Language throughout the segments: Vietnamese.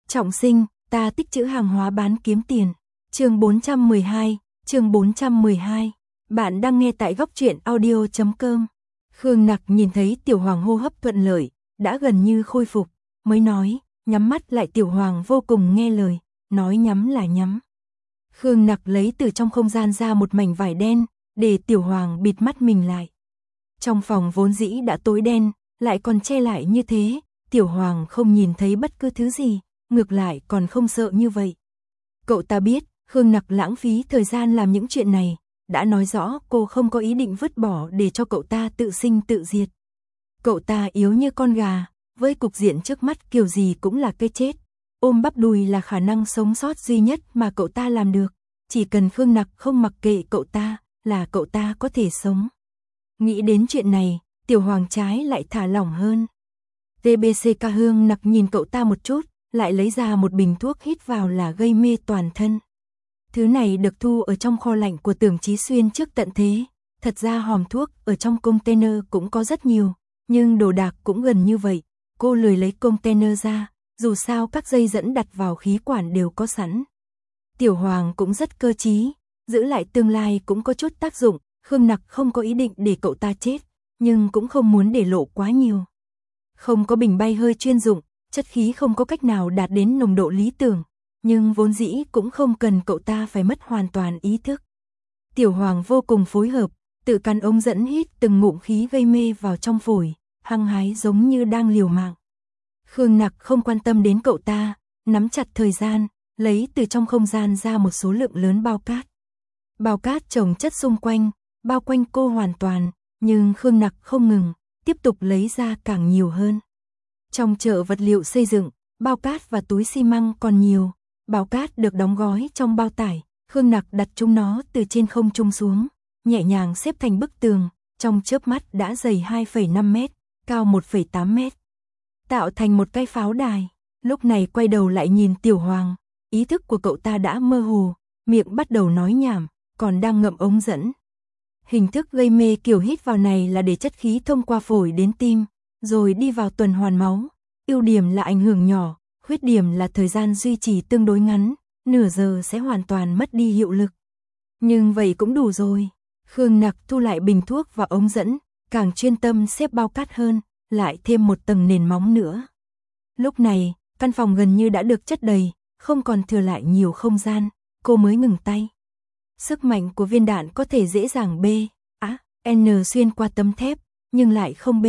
Trọng sinh, ta tích trữ hàng hóa bán kiếm tiền. Chương 412. Bạn đang nghe tại góc truyện audio.com. Khương Nặc nhìn thấy Tiểu Hoàng hô hấp thuận lợi, đã gần như khôi phục, mới nói, nhắm mắt lại. Tiểu Hoàng vô cùng nghe lời, nói nhắm là nhắm. Khương Nặc lấy từ trong không gian ra một mảnh vải đen, để Tiểu Hoàng bịt mắt mình lại. Trong phòng vốn dĩ đã tối đen, lại còn che lại như thế, Tiểu Hoàng không nhìn thấy bất cứ thứ gì, ngược lại còn không sợ như vậy. Cậu ta biết, Khương Nặc lãng phí thời gian làm những chuyện này, đã nói rõ cô không có ý định vứt bỏ để cho cậu ta tự sinh tự diệt. Cậu ta yếu như con gà, với cục diện trước mắt kiểu gì cũng là cái chết. Ôm bắp đùi là khả năng sống sót duy nhất mà cậu ta làm được. Chỉ cần Khương Nặc không mặc kệ cậu ta, là cậu ta có thể sống. Nghĩ đến chuyện này, Tiểu Hoàng trái lại thả lỏng hơn. TBCK. Khương Nặc nhìn cậu ta một chút, lại lấy ra một bình thuốc hít vào là gây mê toàn thân. Thứ này được thu ở trong kho lạnh của Tưởng Chí Xuyên trước tận thế. Thật ra hòm thuốc ở trong container cũng có rất nhiều, nhưng đồ đạc cũng gần như vậy. Cô lười lấy container ra, dù sao các dây dẫn đặt vào khí quản đều có sẵn. Tiểu Hoàng cũng rất cơ trí, giữ lại tương lai cũng có chút tác dụng. Khương Nặc không có ý định để cậu ta chết, nhưng cũng không muốn để lộ quá nhiều. Không có bình bay hơi chuyên dụng, chất khí không có cách nào đạt đến nồng độ lý tưởng, nhưng vốn dĩ cũng không cần cậu ta phải mất hoàn toàn ý thức. Tiểu Hoàng vô cùng phối hợp, tự căn ống dẫn hít từng ngụm khí gây mê vào trong phổi, hăng hái giống như đang liều mạng. Khương Nặc không quan tâm đến cậu ta, nắm chặt thời gian, lấy từ trong không gian ra một số lượng lớn bao cát. Bao cát chồng chất xung quanh, bao quanh cô hoàn toàn, nhưng Khương Nặc không ngừng, tiếp tục lấy ra càng nhiều hơn. Trong chợ vật liệu xây dựng, bao cát và túi xi măng còn nhiều, bao cát được đóng gói trong bao tải, Khương Nặc đặt chúng nó từ trên không trung xuống, nhẹ nhàng xếp thành bức tường, trong chớp mắt đã dày 2,5 mét, cao 1,8 mét. Tạo thành một cái pháo đài, lúc này quay đầu lại nhìn Tiểu Hoàng, ý thức của cậu ta đã mơ hồ, miệng bắt đầu nói nhảm, còn đang ngậm ống dẫn. Hình thức gây mê kiểu hít vào này là để chất khí thông qua phổi đến tim, rồi đi vào tuần hoàn máu. Ưu điểm là ảnh hưởng nhỏ, khuyết điểm là thời gian duy trì tương đối ngắn, nửa giờ sẽ hoàn toàn mất đi hiệu lực. Nhưng vậy cũng đủ rồi. Khương Nặc thu lại bình thuốc và ống dẫn, càng chuyên tâm xếp bao cát hơn, lại thêm một tầng nền móng nữa. Lúc này, căn phòng gần như đã được chất đầy, không còn thừa lại nhiều không gian, cô mới ngừng tay. Sức mạnh của viên đạn có thể dễ dàng N xuyên qua tấm thép, nhưng lại không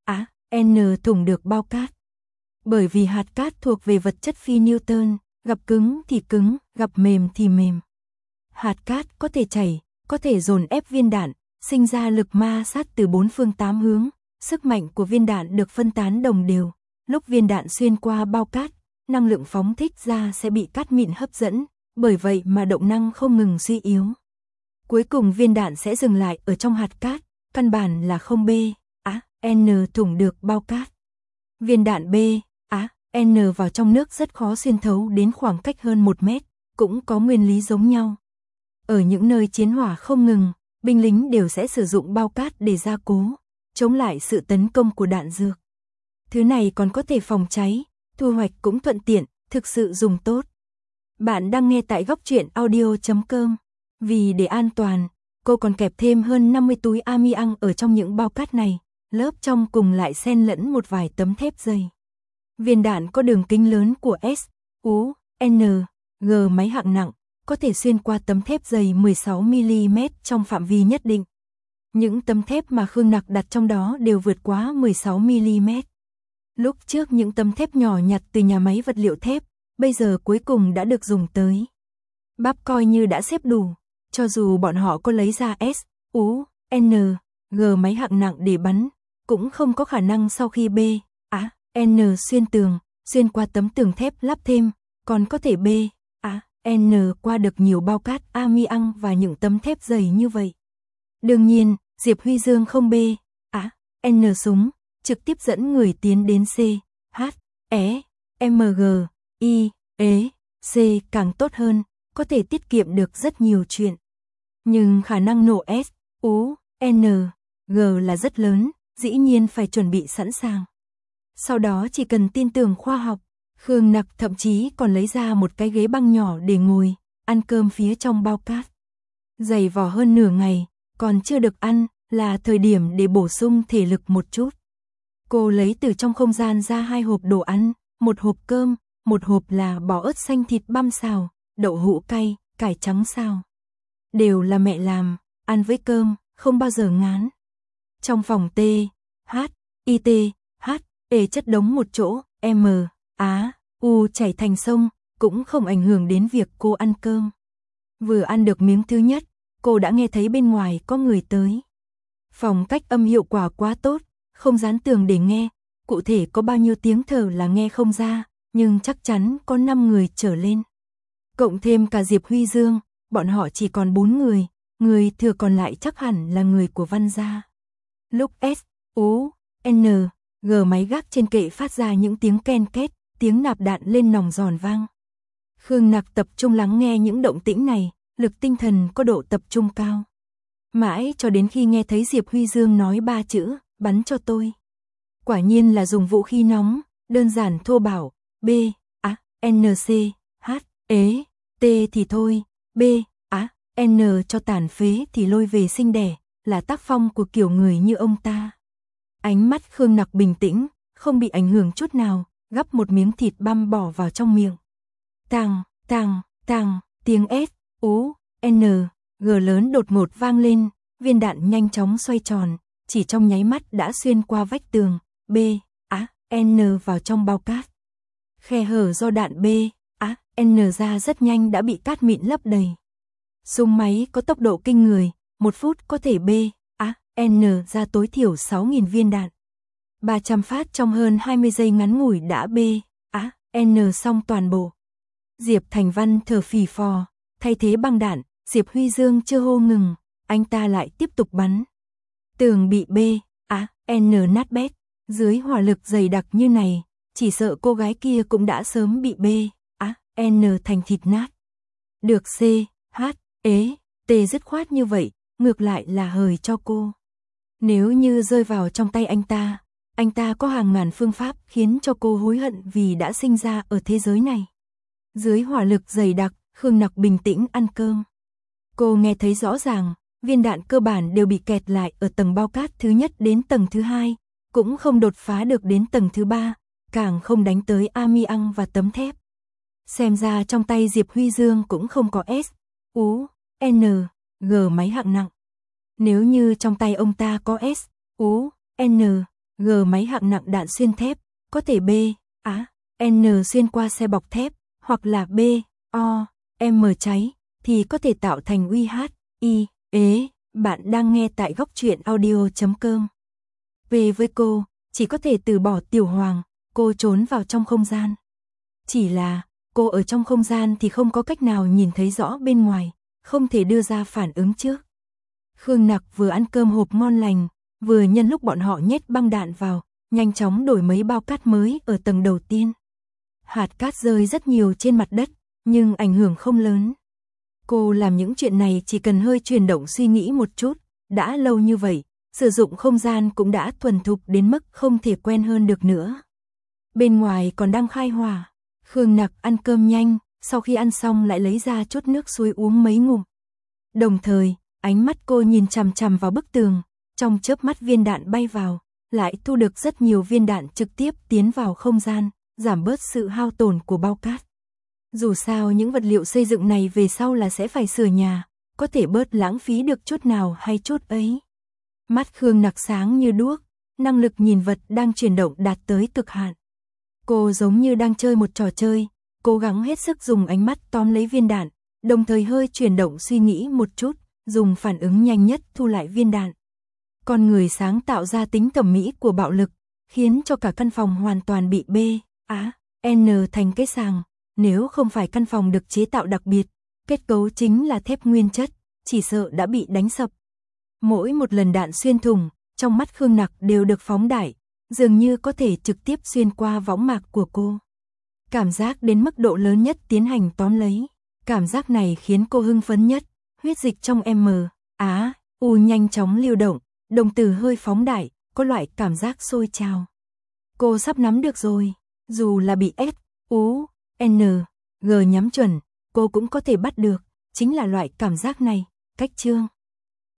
N thủng được bao cát. Bởi vì hạt cát thuộc về vật chất phi Newton, gặp cứng thì cứng, gặp mềm thì mềm. Hạt cát có thể chảy, có thể dồn ép viên đạn, sinh ra lực ma sát từ bốn phương tám hướng. Sức mạnh của viên đạn được phân tán đồng đều. Lúc viên đạn xuyên qua bao cát, năng lượng phóng thích ra sẽ bị cát mịn hấp dẫn, bởi vậy mà động năng không ngừng suy yếu. Cuối cùng viên đạn sẽ dừng lại ở trong hạt cát, căn bản là không N thủng được bao cát. Viên đạn N vào trong nước rất khó xuyên thấu đến khoảng cách hơn 1 mét, cũng có nguyên lý giống nhau. Ở những nơi chiến hỏa không ngừng, binh lính đều sẽ sử dụng bao cát để gia cố, chống lại sự tấn công của đạn dược. Thứ này còn có thể phòng cháy, thu hoạch cũng thuận tiện, thực sự dùng tốt. Bạn đang nghe tại góc truyện audio.com. Vì để an toàn, cô còn kẹp thêm hơn 50 túi amiang ở trong những bao cát này, lớp trong cùng lại xen lẫn một vài tấm thép dày. Viên đạn có đường kính lớn của S, U, N, G máy hạng nặng, có thể xuyên qua tấm thép dày 16mm trong phạm vi nhất định. Những tấm thép mà Khương Nặc đặt trong đó đều vượt quá 16mm. Lúc trước những tấm thép nhỏ nhặt từ nhà máy vật liệu thép, bây giờ cuối cùng đã được dùng tới. Bắp coi như đã xếp đủ, cho dù bọn họ có lấy ra S, U, N, G máy hạng nặng để bắn, cũng không có khả năng sau khi N xuyên tường, xuyên qua tấm tường thép lắp thêm, còn có thể N qua được nhiều bao cát amiang và những tấm thép dày như vậy. Đương nhiên, Diệp Huy Dương không N súng, trực tiếp dẫn người tiến đến C, H, E, M, G, I, E, C càng tốt hơn, có thể tiết kiệm được rất nhiều chuyện. Nhưng khả năng nổ S, U, N, G là rất lớn, dĩ nhiên phải chuẩn bị sẵn sàng. Sau đó chỉ cần tin tưởng khoa học, Khương Nặc thậm chí còn lấy ra một cái ghế băng nhỏ để ngồi, ăn cơm phía trong bao cát. Dày vò hơn nửa ngày, còn chưa được ăn, là thời điểm để bổ sung thể lực một chút. Cô lấy từ trong không gian ra 2 hộp đồ ăn, một hộp cơm, một hộp là bò ớt xanh thịt băm xào, đậu hũ cay, cải trắng xào. Đều là mẹ làm, ăn với cơm, không bao giờ ngán. Trong phòng T, H, I T, H, E chất đống một chỗ, M, Á, U chảy thành sông, cũng không ảnh hưởng đến việc cô ăn cơm. Vừa ăn được miếng thứ nhất, cô đã nghe thấy bên ngoài có người tới. Phòng cách âm hiệu quả quá tốt, không dán tường để nghe, cụ thể có bao nhiêu tiếng thở là nghe không ra, nhưng chắc chắn có 5 người trở lên. Cộng thêm cả Diệp Huy Dương, bọn họ chỉ còn 4 người thừa còn lại chắc hẳn là người của Văn gia. Lúc S, U, N, G máy gác trên kệ phát ra những tiếng ken két, tiếng nạp đạn lên nòng giòn vang. Khương Nặc tập trung lắng nghe những động tĩnh này, lực tinh thần có độ tập trung cao. Mãi cho đến khi nghe thấy Diệp Huy Dương nói 3 chữ, bắn cho tôi. Quả nhiên là dùng vũ khí nóng, đơn giản thô bạo, B, A, N, C, H, ế, T thì thôi, B, A, N cho tàn phế thì lôi về sinh đẻ, là tác phong của kiểu người như ông ta. Ánh mắt Khương Nặc bình tĩnh, không bị ảnh hưởng chút nào, gắp một miếng thịt băm bỏ vào trong miệng. Tàng, tàng, tàng, tiếng S, U, N, G lớn đột ngột vang lên, viên đạn nhanh chóng xoay tròn, chỉ trong nháy mắt đã xuyên qua vách tường, B, A, N vào trong bao cát. Khe hở do đạn B, A, N ra rất nhanh đã bị cát mịn lấp đầy. Súng máy có tốc độ kinh người, 1 phút có thể B, A, N ra tối thiểu 6.000 viên đạn. 300 phát trong hơn 20 giây ngắn ngủi đã B, A, N xong toàn bộ. Diệp Thành Văn thở phì phò, thay thế băng đạn, Diệp Huy Dương chưa hô ngừng, anh ta lại tiếp tục bắn. Tường bị B, A, N nát bét, dưới hỏa lực dày đặc như này, chỉ sợ cô gái kia cũng đã sớm bị B, A, N thành thịt nát. Được C, H, ế, T dứt khoát như vậy, ngược lại là hời cho cô. Nếu như rơi vào trong tay anh ta có hàng ngàn phương pháp khiến cho cô hối hận vì đã sinh ra ở thế giới này. Dưới hỏa lực dày đặc, Khương Nặc bình tĩnh ăn cơm. Cô nghe thấy rõ ràng, viên đạn cơ bản đều bị kẹt lại ở tầng bao cát thứ nhất đến tầng thứ 2, cũng không đột phá được đến tầng thứ 3, càng không đánh tới amiang và tấm thép. Xem ra trong tay Diệp Huy Dương cũng không có S, U, N, G máy hạng nặng. Nếu như trong tay ông ta có S, U, N, G máy hạng nặng đạn xuyên thép, có thể B, A, N xuyên qua xe bọc thép, hoặc là B, O, M cháy, thì có thể tạo thành uy H, I, ế. Bạn đang nghe tại góc truyện audio.com. Về với cô, chỉ có thể từ bỏ Tiểu Hoàng, cô trốn vào trong không gian. Chỉ là, cô ở trong không gian thì không có cách nào nhìn thấy rõ bên ngoài, không thể đưa ra phản ứng trước. Khương Nặc vừa ăn cơm hộp ngon lành, vừa nhân lúc bọn họ nhét băng đạn vào, nhanh chóng đổi mấy bao cát mới ở tầng đầu tiên. Hạt cát rơi rất nhiều trên mặt đất, nhưng ảnh hưởng không lớn. Cô làm những chuyện này chỉ cần hơi chuyển động suy nghĩ một chút, đã lâu như vậy, sử dụng không gian cũng đã thuần thục đến mức không thể quen hơn được nữa. Bên ngoài còn đang khai hỏa, Khương Nặc ăn cơm nhanh, sau khi ăn xong lại lấy ra chút nước suối uống mấy ngụm. Đồng thời, ánh mắt cô nhìn chằm chằm vào bức tường, trong chớp mắt viên đạn bay vào, lại thu được rất nhiều viên đạn trực tiếp tiến vào không gian, giảm bớt sự hao tổn của bao cát. Dù sao những vật liệu xây dựng này về sau là sẽ phải sửa nhà, có thể bớt lãng phí được chút nào hay chút ấy. Mắt Khương Nặc sáng như đuốc, năng lực nhìn vật đang chuyển động đạt tới cực hạn. Cô giống như đang chơi một trò chơi, cố gắng hết sức dùng ánh mắt tóm lấy viên đạn, đồng thời hơi chuyển động suy nghĩ một chút, dùng phản ứng nhanh nhất thu lại viên đạn. Con người sáng tạo ra tính thẩm mỹ của bạo lực, khiến cho cả căn phòng hoàn toàn bị B, A, N thành cái sàng. Nếu không phải căn phòng được chế tạo đặc biệt, kết cấu chính là thép nguyên chất, chỉ sợ đã bị đánh sập. Mỗi một lần đạn xuyên thủng, trong mắt Khương Nặc đều được phóng đại, dường như có thể trực tiếp xuyên qua võng mạc của cô. Cảm giác đến mức độ lớn nhất tiến hành tóm lấy. Cảm giác này khiến cô hưng phấn nhất, huyết dịch trong M, Á, U nhanh chóng lưu động, đồng tử hơi phóng đại, có loại cảm giác sôi trào. Cô sắp nắm được rồi, dù là bị S, U, N, G nhắm chuẩn, cô cũng có thể bắt được, chính là loại cảm giác này, cách Trương